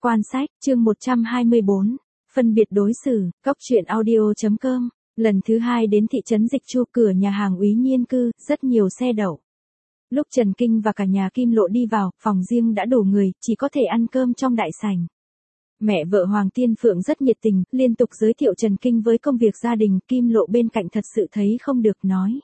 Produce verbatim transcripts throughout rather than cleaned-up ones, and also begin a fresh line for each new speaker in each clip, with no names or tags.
Quan sách, chương một trăm hai mươi bốn, phân biệt đối xử, cốc truyện audio.com, lần thứ hai đến thị trấn Dịch Chu, cửa nhà hàng Úy Nhiên cư, rất nhiều xe đậu. Lúc Trần Kinh và cả nhà Kim Lộ đi vào, phòng riêng đã đủ người, chỉ có thể ăn cơm trong đại sảnh. Mẹ vợ Hoàng Tiên Phượng rất nhiệt tình, liên tục giới thiệu Trần Kinh với công việc gia đình, Kim Lộ bên cạnh thật sự thấy không được nói.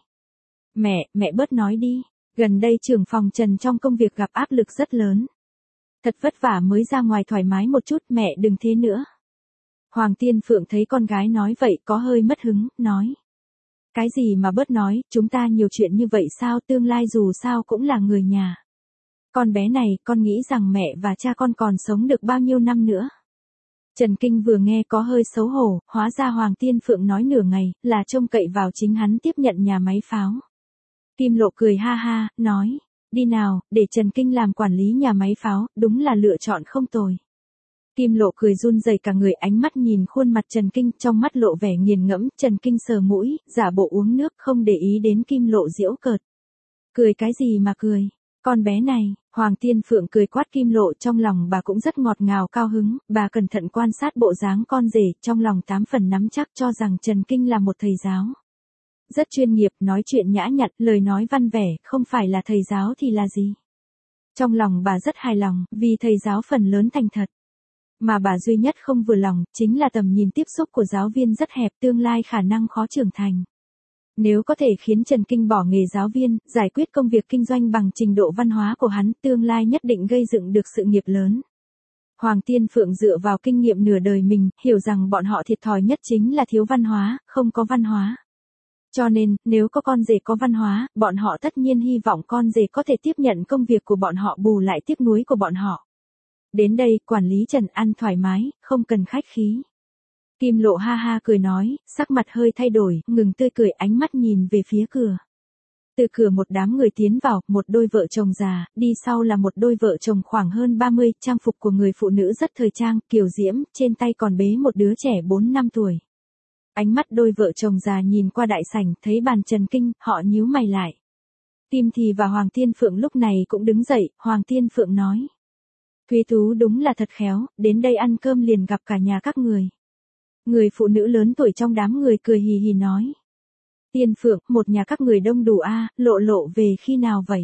Mẹ, mẹ bớt nói đi, gần đây trưởng phòng Trần trong công việc gặp áp lực rất lớn. Thật vất vả mới ra ngoài thoải mái một chút, mẹ đừng thế nữa. Hoàng Tiên Phượng thấy con gái nói vậy có hơi mất hứng, nói. Cái gì mà bớt nói, chúng ta nhiều chuyện như vậy sao, tương lai dù sao cũng là người nhà. Con bé này, con nghĩ rằng mẹ và cha con còn sống được bao nhiêu năm nữa. Trần Kinh vừa nghe có hơi xấu hổ, hóa ra Hoàng Tiên Phượng nói nửa ngày, là trông cậy vào chính hắn tiếp nhận nhà máy pháo. Kim Lộ cười ha ha, nói. Đi nào, để Trần Kinh làm quản lý nhà máy pháo, đúng là lựa chọn không tồi. Kim Lộ cười run rẩy cả người, ánh mắt nhìn khuôn mặt Trần Kinh, trong mắt lộ vẻ nghiền ngẫm. Trần Kinh sờ mũi, giả bộ uống nước, không để ý đến Kim Lộ giễu cợt. Cười cái gì mà cười, con bé này. Hoàng Tiên Phượng cười quát Kim Lộ, trong lòng bà cũng rất ngọt ngào cao hứng, bà cẩn thận quan sát bộ dáng con rể, trong lòng tám phần nắm chắc cho rằng Trần Kinh là một thầy giáo. Rất chuyên nghiệp, nói chuyện nhã nhặn, lời nói văn vẻ, không phải là thầy giáo thì là gì. Trong lòng bà rất hài lòng, vì thầy giáo phần lớn thành thật. Mà bà duy nhất không vừa lòng, chính là tầm nhìn tiếp xúc của giáo viên rất hẹp, tương lai khả năng khó trưởng thành. Nếu có thể khiến Trần Kinh bỏ nghề giáo viên, giải quyết công việc kinh doanh bằng trình độ văn hóa của hắn, tương lai nhất định gây dựng được sự nghiệp lớn. Hoàng Tiên Phượng dựa vào kinh nghiệm nửa đời mình, hiểu rằng bọn họ thiệt thòi nhất chính là thiếu văn hóa, không có văn hóa. Cho nên, nếu có con rể có văn hóa, bọn họ tất nhiên hy vọng con rể có thể tiếp nhận công việc của bọn họ, bù lại tiếc nuối của bọn họ. Đến đây, quản lý Trần ăn thoải mái, không cần khách khí. Kim Lộ ha ha cười nói, sắc mặt hơi thay đổi, ngừng tươi cười, ánh mắt nhìn về phía cửa. Từ cửa một đám người tiến vào, một đôi vợ chồng già, đi sau là một đôi vợ chồng khoảng hơn ba mươi, trang phục của người phụ nữ rất thời trang, kiều diễm, trên tay còn bế một đứa trẻ bốn năm tuổi. Ánh mắt đôi vợ chồng già nhìn qua đại sảnh, thấy bàn Trần Kinh, họ nhíu mày lại. Tim Thì và Hoàng Tiên Phượng lúc này cũng đứng dậy, Hoàng Tiên Phượng nói. Thúy Tú đúng là thật khéo, đến đây ăn cơm liền gặp cả nhà các người. Người phụ nữ lớn tuổi trong đám người cười hì hì nói. Tiên Phượng, một nhà các người đông đủ a, à, Lộ Lộ về khi nào vậy?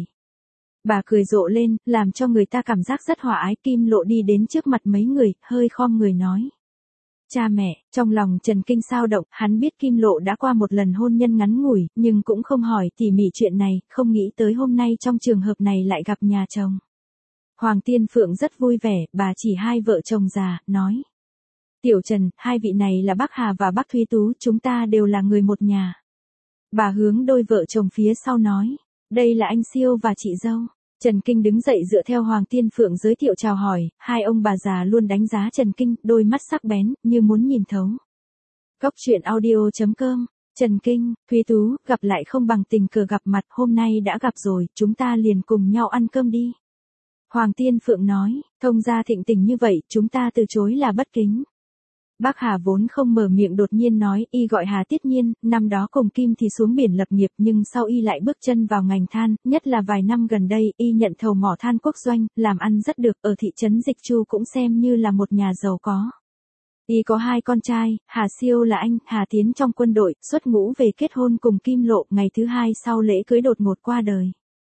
Bà cười rộ lên, làm cho người ta cảm giác rất hòa ái. Kim Lộ đi đến trước mặt mấy người, hơi khom người nói. Cha mẹ, trong lòng Trần Kinh sao động, hắn biết Kim Lộ đã qua một lần hôn nhân ngắn ngủi, nhưng cũng không hỏi tỉ mỉ chuyện này, không nghĩ tới hôm nay trong trường hợp này lại gặp nhà chồng. Hoàng Tiên Phượng rất vui vẻ, bà chỉ hai vợ chồng già, nói. Tiểu Trần, hai vị này là bác Hà và bác Thúy Tú, chúng ta đều là người một nhà. Bà hướng đôi vợ chồng phía sau nói, đây là anh Siêu và chị dâu. Trần Kinh đứng dậy dựa theo Hoàng Tiên Phượng giới thiệu chào hỏi, hai ông bà già luôn đánh giá Trần Kinh, đôi mắt sắc bén, như muốn nhìn thấu. Cốc truyện audio.com, Trần Kinh, Thúy Tú, gặp lại không bằng tình cờ gặp mặt, hôm nay đã gặp rồi, chúng ta liền cùng nhau ăn cơm đi. Hoàng Tiên Phượng nói, thông gia thịnh tình như vậy, chúng ta từ chối là bất kính. Bác Hà vốn không mở miệng đột nhiên nói, y gọi Hà Tiết Nhiên, năm đó cùng Kim thì xuống biển lập nghiệp nhưng sau y lại bước chân vào ngành than, nhất là vài năm gần đây y nhận thầu mỏ than quốc doanh, làm ăn rất được, ở thị trấn Dịch Chu cũng xem như là một nhà giàu có. Y có hai con trai, Hà Siêu là anh, Hà Tiến trong quân đội, xuất ngũ về kết hôn cùng Kim Lộ, ngày thứ hai sau lễ cưới đột ngột qua đời.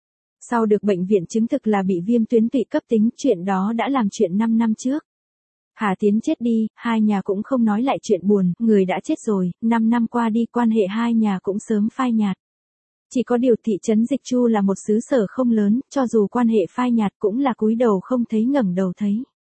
Sau được bệnh viện chứng thực là bị viêm tuyến tụy cấp tính, chuyện đó đã làm chuyện năm năm trước. Hà Tiến chết đi, hai nhà cũng không nói lại chuyện buồn, người đã chết rồi, năm năm qua đi quan hệ hai nhà cũng sớm phai nhạt. Chỉ có điều thị trấn Dịch Chu là một xứ sở không lớn, cho dù quan hệ phai nhạt cũng là cúi đầu không thấy ngẩng đầu thấy.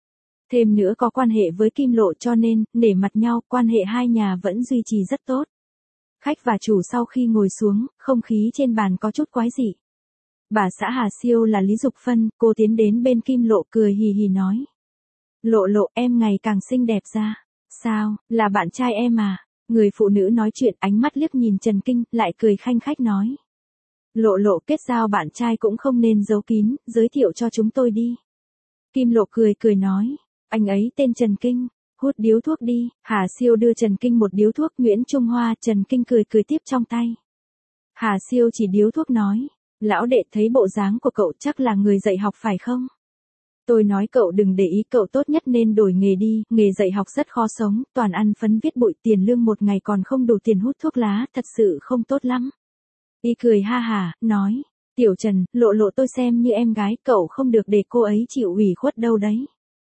Thêm nữa có quan hệ với Kim Lộ cho nên, nể mặt nhau, quan hệ hai nhà vẫn duy trì rất tốt. Khách và chủ sau khi ngồi xuống, không khí trên bàn có chút quái dị. Bà xã Hà Siêu là Lý Dục Phân, cô tiến đến bên Kim Lộ cười hì hì nói. Lộ Lộ, em ngày càng xinh đẹp ra. Sao, là bạn trai em à? Người phụ nữ nói chuyện, ánh mắt liếc nhìn Trần Kinh, lại cười khanh khách nói. Lộ Lộ, kết giao bạn trai cũng không nên giấu kín, giới thiệu cho chúng tôi đi. Kim Lộ cười cười nói, anh ấy tên Trần Kinh, hút điếu thuốc đi. Hà Siêu đưa Trần Kinh một điếu thuốc Nguyễn Trung Hoa, Trần Kinh cười cười tiếp trong tay. Hà Siêu chỉ điếu thuốc nói, lão đệ thấy bộ dáng của cậu chắc là người dạy học phải không? Tôi nói cậu đừng để ý, cậu tốt nhất nên đổi nghề đi, nghề dạy học rất khó sống, toàn ăn phấn viết bụi, tiền lương một ngày còn không đủ tiền hút thuốc lá, thật sự không tốt lắm. Y cười ha hả, nói, Tiểu Trần, Lộ Lộ tôi xem như em gái, cậu không được để cô ấy chịu ủy khuất đâu đấy.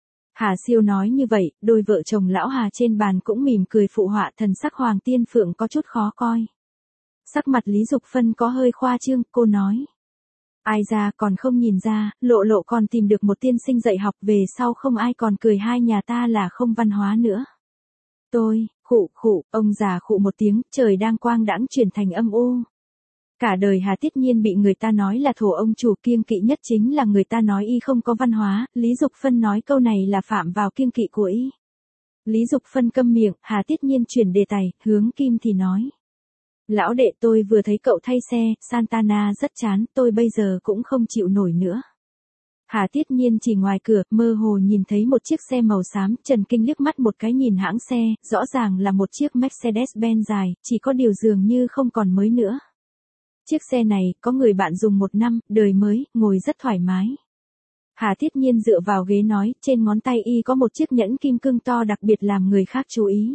Hà Siêu nói như vậy, đôi vợ chồng lão Hà trên bàn cũng mỉm cười phụ họa, thần sắc Hoàng Tiên Phượng có chút khó coi. Sắc mặt Lý Dục Phân có hơi khoa trương, cô nói. Ai ra còn không nhìn ra, Lộ Lộ còn tìm được một tiên sinh dạy học, về sau không ai còn cười hai nhà ta là không văn hóa nữa. Tôi, khụ khụ, ông già khụ một tiếng, trời đang quang đãng chuyển thành âm u. Cả đời Hà Tiết Nhiên bị người ta nói là thổ ông chủ, kiêng kỵ nhất chính là người ta nói y không có văn hóa, Lý Dục Phân nói câu này là phạm vào kiêng kỵ của y. Lý Dục Phân câm miệng, Hà Tiết Nhiên chuyển đề tài, hướng Kim thì nói. Lão đệ, tôi vừa thấy cậu thay xe, Santana rất chán, tôi bây giờ cũng không chịu nổi nữa. Hà Tiết Nhiên chỉ ngoài cửa, mơ hồ nhìn thấy một chiếc xe màu xám, Trần Kinh liếc mắt một cái nhìn hãng xe, rõ ràng là một chiếc Mercedes-Benz dài, chỉ có điều dường như không còn mới nữa. Chiếc xe này, có người bạn dùng một năm, đời mới, ngồi rất thoải mái. Hà Tiết Nhiên dựa vào ghế nói, trên ngón tay y có một chiếc nhẫn kim cương to đặc biệt làm người khác chú ý.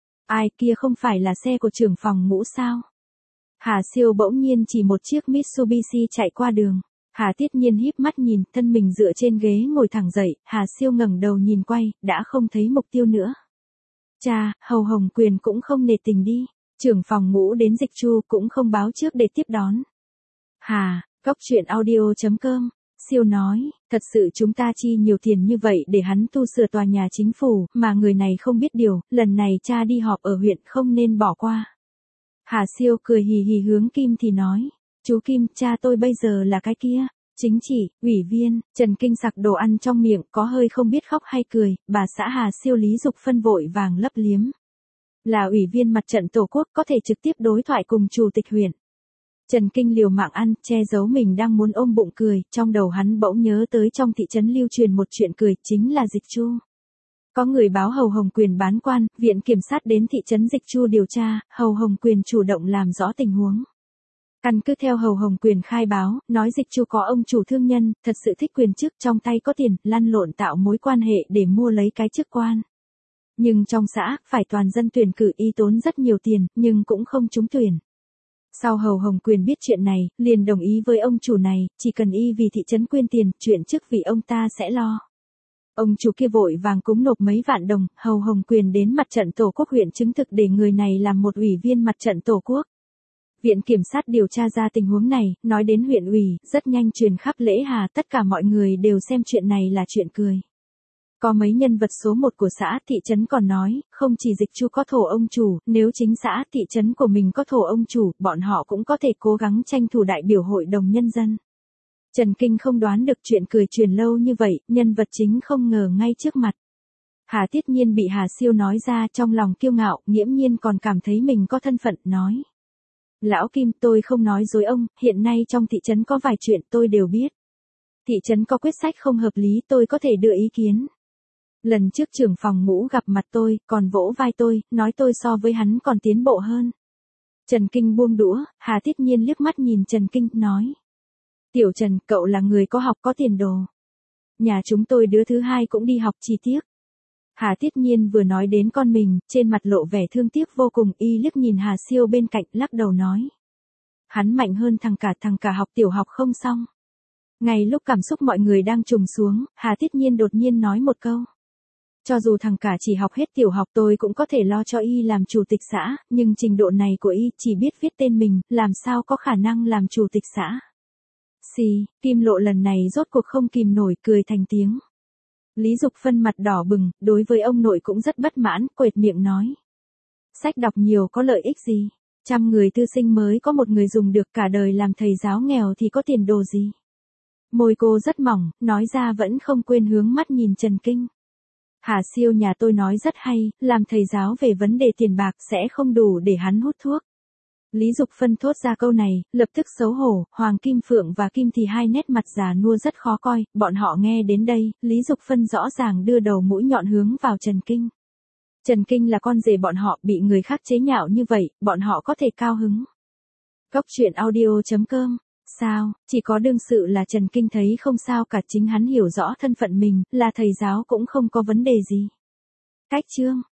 Ai kia, không phải là xe của trưởng phòng Ngũ sao? Hà Siêu bỗng nhiên chỉ một chiếc Mitsubishi chạy qua đường. Hà Tiết Nhiên híp mắt nhìn, thân mình dựa trên ghế ngồi thẳng dậy, Hà Siêu ngẩng đầu nhìn quay, đã không thấy mục tiêu nữa. Cha, Hầu Hồng Quyền cũng không nể tình đi. Trưởng phòng Ngũ đến Dịch Chu cũng không báo trước để tiếp đón. Hà, Cóc Truyện Audio chấm com. Siêu nói, thật sự chúng ta chi nhiều tiền như vậy để hắn tu sửa tòa nhà chính phủ, mà người này không biết điều, lần này cha đi họp ở huyện không nên bỏ qua. Hà Siêu cười hì hì hướng Kim thì nói, chú Kim, cha tôi bây giờ là cái kia, chính trị, ủy viên. Trần Kinh sặc đồ ăn trong miệng, có hơi không biết khóc hay cười, bà xã Hà Siêu Lý Dục Phân vội vàng lấp liếm. Là ủy viên mặt trận Tổ quốc, có thể trực tiếp đối thoại cùng chủ tịch huyện. Trần Kinh liều mạng ăn, che giấu mình đang muốn ôm bụng cười, trong đầu hắn bỗng nhớ tới trong thị trấn lưu truyền một chuyện cười, chính là Dịch Chu. Có người báo Hầu Hồng Quyền bán quan, viện kiểm sát đến thị trấn Dịch Chu điều tra, Hầu Hồng Quyền chủ động làm rõ tình huống. Căn cứ theo Hầu Hồng Quyền khai báo, nói Dịch Chu có ông chủ thương nhân, thật sự thích quyền chức, trong tay có tiền, lăn lộn tạo mối quan hệ để mua lấy cái chức quan. Nhưng trong xã, phải toàn dân tuyển cử, y tốn rất nhiều tiền, nhưng cũng không trúng tuyển. Sau Hầu Hồng Quyền biết chuyện này, liền đồng ý với ông chủ này, chỉ cần y vì thị trấn quyên tiền, chuyện chức vị ông ta sẽ lo. Ông chủ kia vội vàng cúng nộp mấy vạn đồng, Hầu Hồng Quyền đến mặt trận Tổ quốc huyện chứng thực để người này làm một ủy viên mặt trận Tổ quốc. Viện kiểm sát điều tra ra tình huống này, nói đến huyện ủy, rất nhanh truyền khắp Lễ Hà, tất cả mọi người đều xem chuyện này là chuyện cười. Có mấy nhân vật số một của xã, thị trấn còn nói, không chỉ Dịch Chu có thổ ông chủ, nếu chính xã, thị trấn của mình có thổ ông chủ, bọn họ cũng có thể cố gắng tranh thủ đại biểu hội đồng nhân dân. Trần Kinh không đoán được chuyện cười truyền lâu như vậy, nhân vật chính không ngờ ngay trước mặt. Hà Tiết Nhiên bị Hà Siêu nói ra, trong lòng kiêu ngạo, nghiễm nhiên còn cảm thấy mình có thân phận, nói. Lão Kim, tôi không nói dối ông, hiện nay trong thị trấn có vài chuyện tôi đều biết. Thị trấn có quyết sách không hợp lý, tôi có thể đưa ý kiến. Lần trước trưởng phòng Ngũ gặp mặt tôi, còn vỗ vai tôi, nói tôi so với hắn còn tiến bộ hơn. Trần Kinh buông đũa, Hà Tiết Nhiên liếc mắt nhìn Trần Kinh, nói. Tiểu Trần, cậu là người có học có tiền đồ. Nhà chúng tôi đứa thứ hai cũng đi học, chi tiết. Hà Tiết Nhiên vừa nói đến con mình, trên mặt lộ vẻ thương tiếc vô cùng, y liếc nhìn Hà Siêu bên cạnh, lắc đầu nói. Hắn mạnh hơn thằng cả, thằng cả học tiểu học không xong. Ngay lúc cảm xúc mọi người đang trùng xuống, Hà Tiết Nhiên đột nhiên nói một câu. Cho dù thằng cả chỉ học hết tiểu học, tôi cũng có thể lo cho y làm chủ tịch xã, nhưng trình độ này của y chỉ biết viết tên mình, làm sao có khả năng làm chủ tịch xã. Xì, Kim Lộ lần này rốt cuộc không kìm nổi, cười thành tiếng. Lý Dục Phân mặt đỏ bừng, đối với ông nội cũng rất bất mãn, quệt miệng nói. Sách đọc nhiều có lợi ích gì? Trăm người tư sinh mới có một người dùng được, cả đời làm thầy giáo nghèo thì có tiền đồ gì? Môi cô rất mỏng, nói ra vẫn không quên hướng mắt nhìn Trần Kinh. Hà Siêu nhà tôi nói rất hay, làm thầy giáo về vấn đề tiền bạc sẽ không đủ để hắn hút thuốc. Lý Dục Phân thốt ra câu này, lập tức xấu hổ, Hoàng Kim Phượng và Kim thì hai nét mặt già nua rất khó coi, bọn họ nghe đến đây, Lý Dục Phân rõ ràng đưa đầu mũi nhọn hướng vào Trần Kinh. Trần Kinh là con rể bọn họ, bị người khác chế nhạo như vậy, bọn họ có thể cao hứng. Cóc Truyện Audio chấm com Sao, chỉ có đương sự là Trần Kinh thấy không sao cả, chính hắn hiểu rõ thân phận mình, là thầy giáo cũng không có vấn đề gì. Cách chương